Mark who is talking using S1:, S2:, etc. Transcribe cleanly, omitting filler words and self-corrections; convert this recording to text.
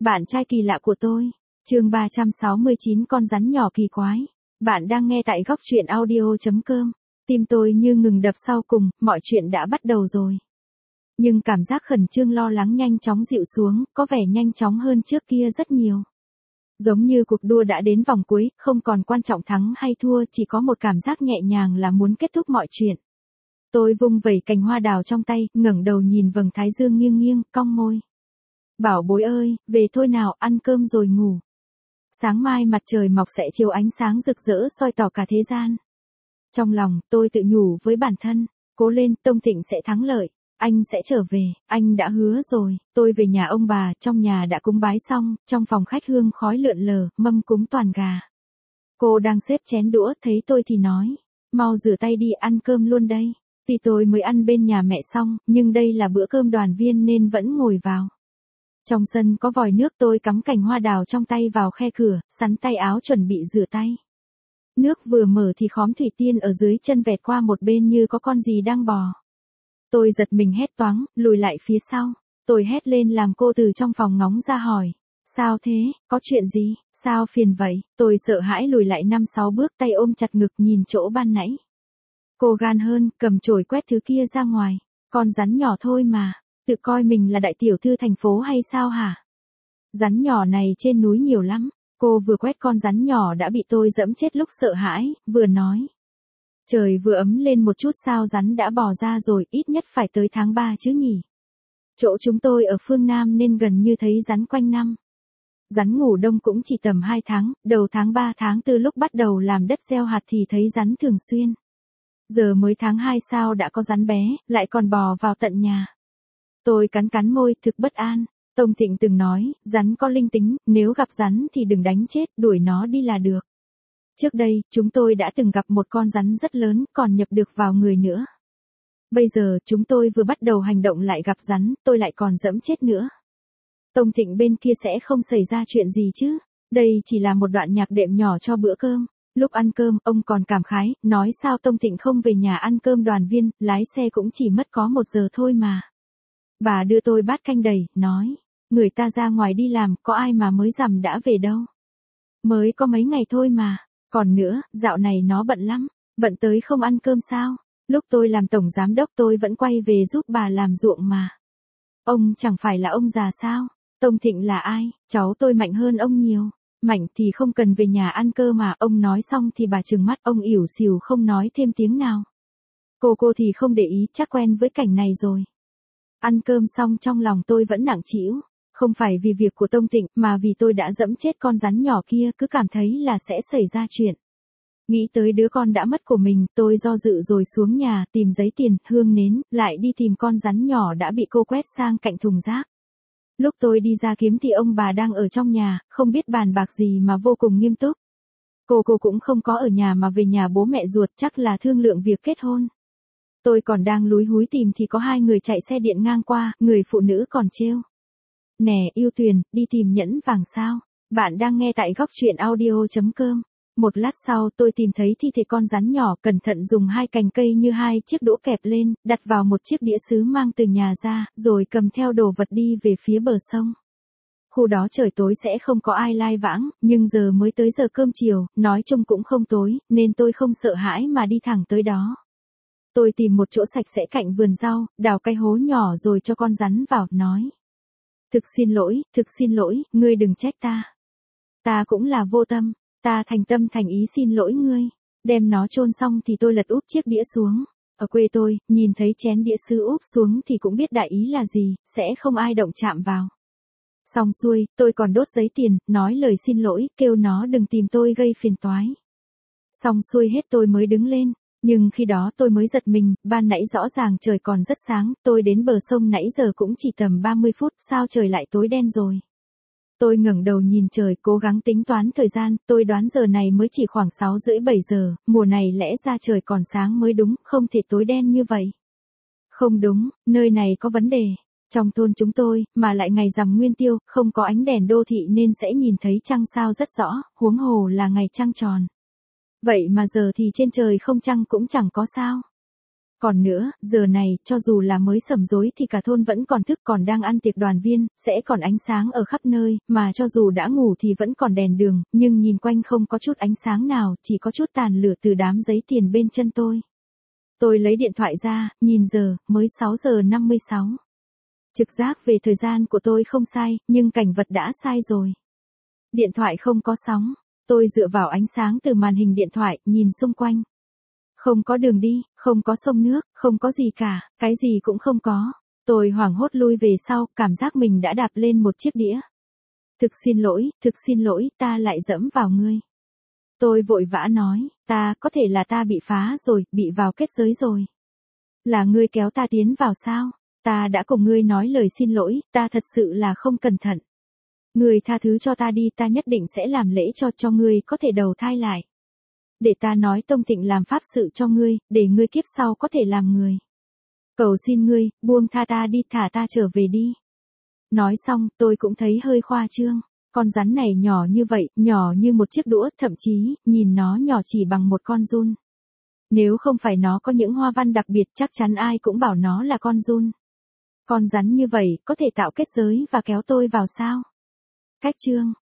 S1: Bạn trai kỳ lạ của tôi. Chương 369 con rắn nhỏ kỳ quái. Bạn đang nghe tại góc truyện audio.com. Tim tôi như ngừng đập sau cùng, mọi chuyện đã bắt đầu rồi. Nhưng cảm giác khẩn trương lo lắng nhanh chóng dịu xuống, có vẻ nhanh chóng hơn trước kia rất nhiều. Giống như cuộc đua đã đến vòng cuối, không còn quan trọng thắng hay thua, chỉ có một cảm giác nhẹ nhàng là muốn kết thúc mọi chuyện. Tôi vung vẩy cành hoa đào trong tay, ngẩng đầu nhìn vầng thái dương nghiêng nghiêng, cong môi. Bảo bối ơi, về thôi nào, ăn cơm rồi ngủ. Sáng mai mặt trời mọc sẽ chiếu ánh sáng rực rỡ soi tỏ cả thế gian. Trong lòng, tôi tự nhủ với bản thân, cố lên, Tông Thịnh sẽ thắng lợi, anh sẽ trở về, anh đã hứa rồi. Tôi về nhà ông bà, trong nhà đã cúng bái xong, trong phòng khách hương khói lượn lờ, mâm cúng toàn gà. Cô đang xếp chén đũa, thấy tôi thì nói, mau rửa tay đi, ăn cơm luôn đây. Vì tôi mới ăn bên nhà mẹ xong, nhưng đây là bữa cơm đoàn viên nên vẫn ngồi vào. Trong sân có vòi nước, tôi cắm cành hoa đào trong tay vào khe cửa, sắn tay áo chuẩn bị rửa tay. Nước vừa mở thì khóm thủy tiên ở dưới chân vẹt qua một bên như có con gì đang bò. Tôi giật mình hét toáng, lùi lại phía sau. Tôi hét lên làm cô từ trong phòng ngóng ra hỏi. Sao thế, có chuyện gì, sao phiền vậy? Tôi sợ hãi lùi lại 5-6 bước, tay ôm chặt ngực nhìn chỗ ban nãy. Cô gan hơn, cầm chổi quét thứ kia ra ngoài. Con rắn nhỏ thôi mà, tự coi mình là đại tiểu thư thành phố hay sao hả? Rắn nhỏ này trên núi nhiều lắm. Cô vừa quét con rắn nhỏ đã bị tôi dẫm chết lúc sợ hãi, vừa nói. Trời vừa ấm lên một chút sao rắn đã bò ra rồi, ít nhất phải tới tháng 3 chứ nhỉ. Chỗ chúng tôi ở phương Nam nên gần như thấy rắn quanh năm. Rắn ngủ đông cũng chỉ tầm 2 tháng, đầu tháng 3 tháng 4 lúc bắt đầu làm đất gieo hạt thì thấy rắn thường xuyên. Giờ mới tháng 2 sao đã có rắn bé, lại còn bò vào tận nhà. Tôi cắn môi, thực bất an. Tông Thịnh từng nói, rắn có linh tính, nếu gặp rắn thì đừng đánh chết, đuổi nó đi là được. Trước đây, chúng tôi đã từng gặp một con rắn rất lớn, còn nhập được vào người nữa. Bây giờ, chúng tôi vừa bắt đầu hành động lại gặp rắn, tôi lại còn dẫm chết nữa. Tông Thịnh bên kia sẽ không xảy ra chuyện gì chứ? Đây chỉ là một đoạn nhạc đệm nhỏ cho bữa cơm. Lúc ăn cơm, ông còn cảm khái, nói sao Tông Thịnh không về nhà ăn cơm đoàn viên, lái xe cũng chỉ mất có 1 giờ thôi mà. Bà đưa tôi bát canh đầy, nói, người ta ra ngoài đi làm, có ai mà mới rằm đã về đâu. Mới có mấy ngày thôi mà, còn nữa, dạo này nó bận lắm, bận tới không ăn cơm sao. Lúc tôi làm tổng giám đốc tôi vẫn quay về giúp bà làm ruộng mà. Ông chẳng phải là ông già sao? Tông Thịnh là ai? Cháu tôi mạnh hơn ông nhiều. Mạnh thì không cần về nhà ăn cơ mà. Ông nói xong thì bà trừng mắt, ông ỉu xìu không nói thêm tiếng nào. Cô thì không để ý, chắc quen với cảnh này rồi. Ăn cơm xong trong lòng tôi vẫn nặng trĩu, không phải vì việc của Tông Thịnh mà vì tôi đã dẫm chết con rắn nhỏ kia, cứ cảm thấy là sẽ xảy ra chuyện. Nghĩ tới đứa con đã mất của mình, tôi do dự rồi xuống nhà tìm giấy tiền, hương nến, lại đi tìm con rắn nhỏ đã bị cô quét sang cạnh thùng rác. Lúc tôi đi ra kiếm thì ông bà đang ở trong nhà, không biết bàn bạc gì mà vô cùng nghiêm túc. Cô cũng không có ở nhà mà về nhà bố mẹ ruột, chắc là thương lượng việc kết hôn. Tôi còn đang lúi húi tìm thì có 2 người chạy xe điện ngang qua, người phụ nữ còn trêu. Nè yêu Tuyền, đi tìm nhẫn vàng sao? Bạn đang nghe tại góc truyện audio.com. Một lát sau tôi tìm thấy thi thể con rắn nhỏ, cẩn thận dùng 2 cành cây như 2 chiếc đũa kẹp lên, đặt vào một chiếc đĩa sứ mang từ nhà ra, rồi cầm theo đồ vật đi về phía bờ sông. Khu đó trời tối sẽ không có ai lai vãng, nhưng giờ mới tới giờ cơm chiều, nói chung cũng không tối, nên tôi không sợ hãi mà đi thẳng tới đó. Tôi tìm một chỗ sạch sẽ cạnh vườn rau, đào cái hố nhỏ rồi cho con rắn vào, nói. Thực xin lỗi, ngươi đừng trách ta. Ta cũng là vô tâm, ta thành tâm thành ý xin lỗi ngươi. Đem nó chôn xong thì tôi lật úp chiếc đĩa xuống. Ở quê tôi, nhìn thấy chén đĩa sứ úp xuống thì cũng biết đại ý là gì, sẽ không ai động chạm vào. Xong xuôi, tôi còn đốt giấy tiền, nói lời xin lỗi, kêu nó đừng tìm tôi gây phiền toái. Xong xuôi hết tôi mới đứng lên. Nhưng khi đó tôi mới giật mình, ban nãy rõ ràng trời còn rất sáng, tôi đến bờ sông nãy giờ cũng chỉ tầm 30 phút, sao trời lại tối đen rồi. Tôi ngẩng đầu nhìn trời, cố gắng tính toán thời gian, tôi đoán giờ này mới chỉ khoảng 6:30-7 giờ, mùa này lẽ ra trời còn sáng mới đúng, không thể tối đen như vậy. Không đúng, nơi này có vấn đề. Trong thôn chúng tôi, mà lại ngày rằm Nguyên Tiêu, không có ánh đèn đô thị nên sẽ nhìn thấy trăng sao rất rõ, huống hồ là ngày trăng tròn. Vậy mà giờ thì trên trời không trăng cũng chẳng có sao. Còn nữa, giờ này, cho dù là mới sẩm rối thì cả thôn vẫn còn thức, còn đang ăn tiệc đoàn viên, sẽ còn ánh sáng ở khắp nơi, mà cho dù đã ngủ thì vẫn còn đèn đường, nhưng nhìn quanh không có chút ánh sáng nào, chỉ có chút tàn lửa từ đám giấy tiền bên chân tôi. Tôi lấy điện thoại ra, nhìn giờ, mới 6 giờ 56. Trực giác về thời gian của tôi không sai, nhưng cảnh vật đã sai rồi. Điện thoại không có sóng. Tôi dựa vào ánh sáng từ màn hình điện thoại, nhìn xung quanh. Không có đường đi, không có sông nước, không có gì cả, cái gì cũng không có. Tôi hoảng hốt lui về sau, cảm giác mình đã đạp lên một chiếc đĩa. Thực xin lỗi, ta lại dẫm vào ngươi. Tôi vội vã nói, có thể là ta bị phá rồi, bị vào kết giới rồi. Là ngươi kéo ta tiến vào sao? Ta đã cùng ngươi nói lời xin lỗi, ta thật sự là không cẩn thận. Ngươi tha thứ cho ta đi, ta nhất định sẽ làm lễ cho ngươi có thể đầu thai lại. Để ta nói tông tịnh làm pháp sự cho ngươi, để ngươi kiếp sau có thể làm người. Cầu xin ngươi, buông tha ta đi, thả ta trở về đi. Nói xong, tôi cũng thấy hơi khoa trương. Con rắn này nhỏ như vậy, nhỏ như một chiếc đũa, thậm chí, nhìn nó nhỏ chỉ bằng một con giun. Nếu không phải nó có những hoa văn đặc biệt, chắc chắn ai cũng bảo nó là con giun. Con rắn như vậy, có thể tạo kết giới và kéo tôi vào sao? Cách chương